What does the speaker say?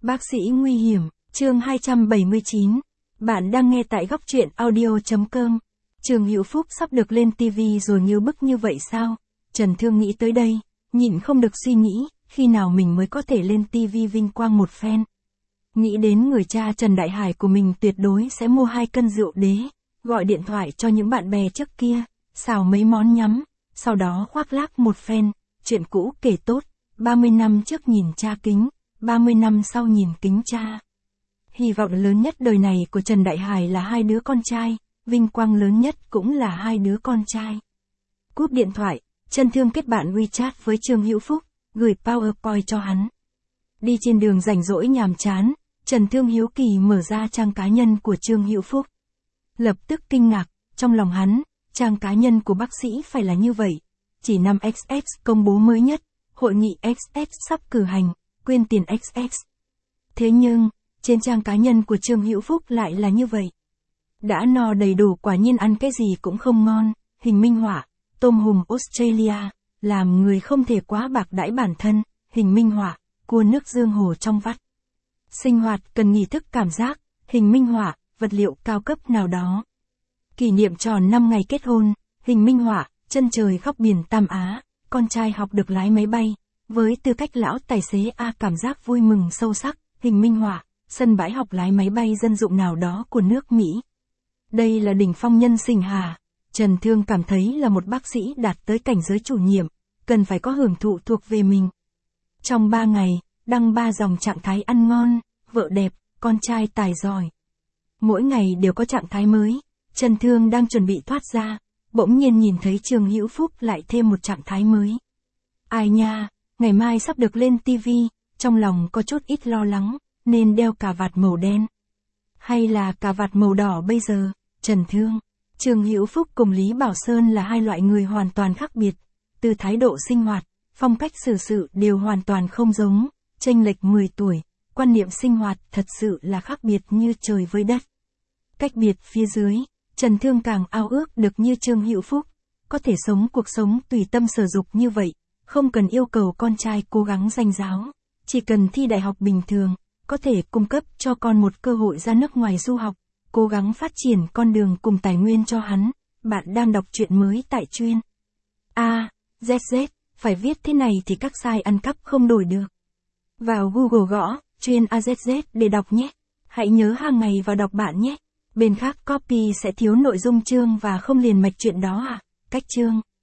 Bác sĩ nguy hiểm, chương 279. Bạn đang nghe tại góc truyện audio.com. Trương Hữu Phúc sắp được lên TV rồi như bức như vậy sao? Trần Thương nghĩ tới đây, nhịn không được suy nghĩ, khi nào mình mới có thể lên TV vinh quang một phen. Nghĩ đến người cha Trần Đại Hải của mình tuyệt đối sẽ mua 2 cân rượu đế, gọi điện thoại cho những bạn bè trước kia, xào mấy món nhắm, sau đó khoác lác một phen, chuyện cũ kể tốt, 30 năm trước nhìn cha kính, 30 năm sau nhìn kính cha. Hy vọng lớn nhất đời này của Trần Đại Hải là 2 đứa con trai, vinh quang lớn nhất cũng là 2 đứa con trai. Cúp điện thoại, Trần Thương kết bạn WeChat với Trương Hữu Phúc, gửi PowerPoint cho hắn. Đi trên đường rảnh rỗi nhàm chán, Trần Thương hiếu kỳ mở ra trang cá nhân của Trương Hữu Phúc. Lập tức kinh ngạc, trong lòng hắn, trang cá nhân của bác sĩ phải là như vậy. Chỉ năm XX công bố mới nhất, hội nghị XX sắp cử hành, quyên tiền XX. Thế nhưng, trên trang cá nhân của Trương Hữu Phúc lại là như vậy. Đã no đầy đủ quả nhiên ăn cái gì cũng không ngon, hình minh họa, tôm hùm Australia, làm người không thể quá bạc đãi bản thân, hình minh họa, cua nước dương hồ trong vắt. Sinh hoạt cần nghi thức cảm giác, hình minh họa, vật liệu cao cấp nào đó. Kỷ niệm tròn 5 ngày kết hôn, hình minh họa, chân trời góc biển Tam Á, con trai học được lái máy bay, với tư cách lão tài xế A cảm giác vui mừng sâu sắc, hình minh họa, sân bãi học lái máy bay dân dụng nào đó của nước Mỹ. Đây là đỉnh phong nhân sinh hà. Trần Thương cảm thấy là một bác sĩ đạt tới cảnh giới chủ nhiệm, cần phải có hưởng thụ thuộc về mình. Trong 3 ngày, đăng 3 dòng trạng thái ăn ngon, vợ đẹp, con trai tài giỏi. Mỗi ngày đều có trạng thái mới. Trần Thương đang chuẩn bị thoát ra, bỗng nhiên nhìn thấy Trương Hữu Phúc lại thêm một trạng thái mới. Ai nha, ngày mai sắp được lên TV, trong lòng có chút ít lo lắng, nên đeo cà vạt màu đen. Hay là cà vạt màu đỏ bây giờ, Trần Thương. Trương Hữu Phúc cùng Lý Bảo Sơn là 2 loại người hoàn toàn khác biệt, từ thái độ sinh hoạt, phong cách xử sự đều hoàn toàn không giống, chênh lệch 10 tuổi, quan niệm sinh hoạt thật sự là khác biệt như trời với đất. Cách biệt phía dưới, Trần Thương càng ao ước được như Trương Hữu Phúc, có thể sống cuộc sống tùy tâm sở dục như vậy, không cần yêu cầu con trai cố gắng danh giáo, chỉ cần thi đại học bình thường, có thể cung cấp cho con một cơ hội ra nước ngoài du học, cố gắng phát triển con đường cùng tài nguyên cho hắn. Bạn đang đọc truyện mới tại Chuyên AZZ, phải viết thế này thì các site ăn cắp không đổi được. Vào Google gõ Chuyên AZZ để đọc nhé. Hãy nhớ hàng ngày vào đọc bạn nhé. Bên khác copy sẽ thiếu nội dung chương và không liền mạch chuyện đó à. Cách chương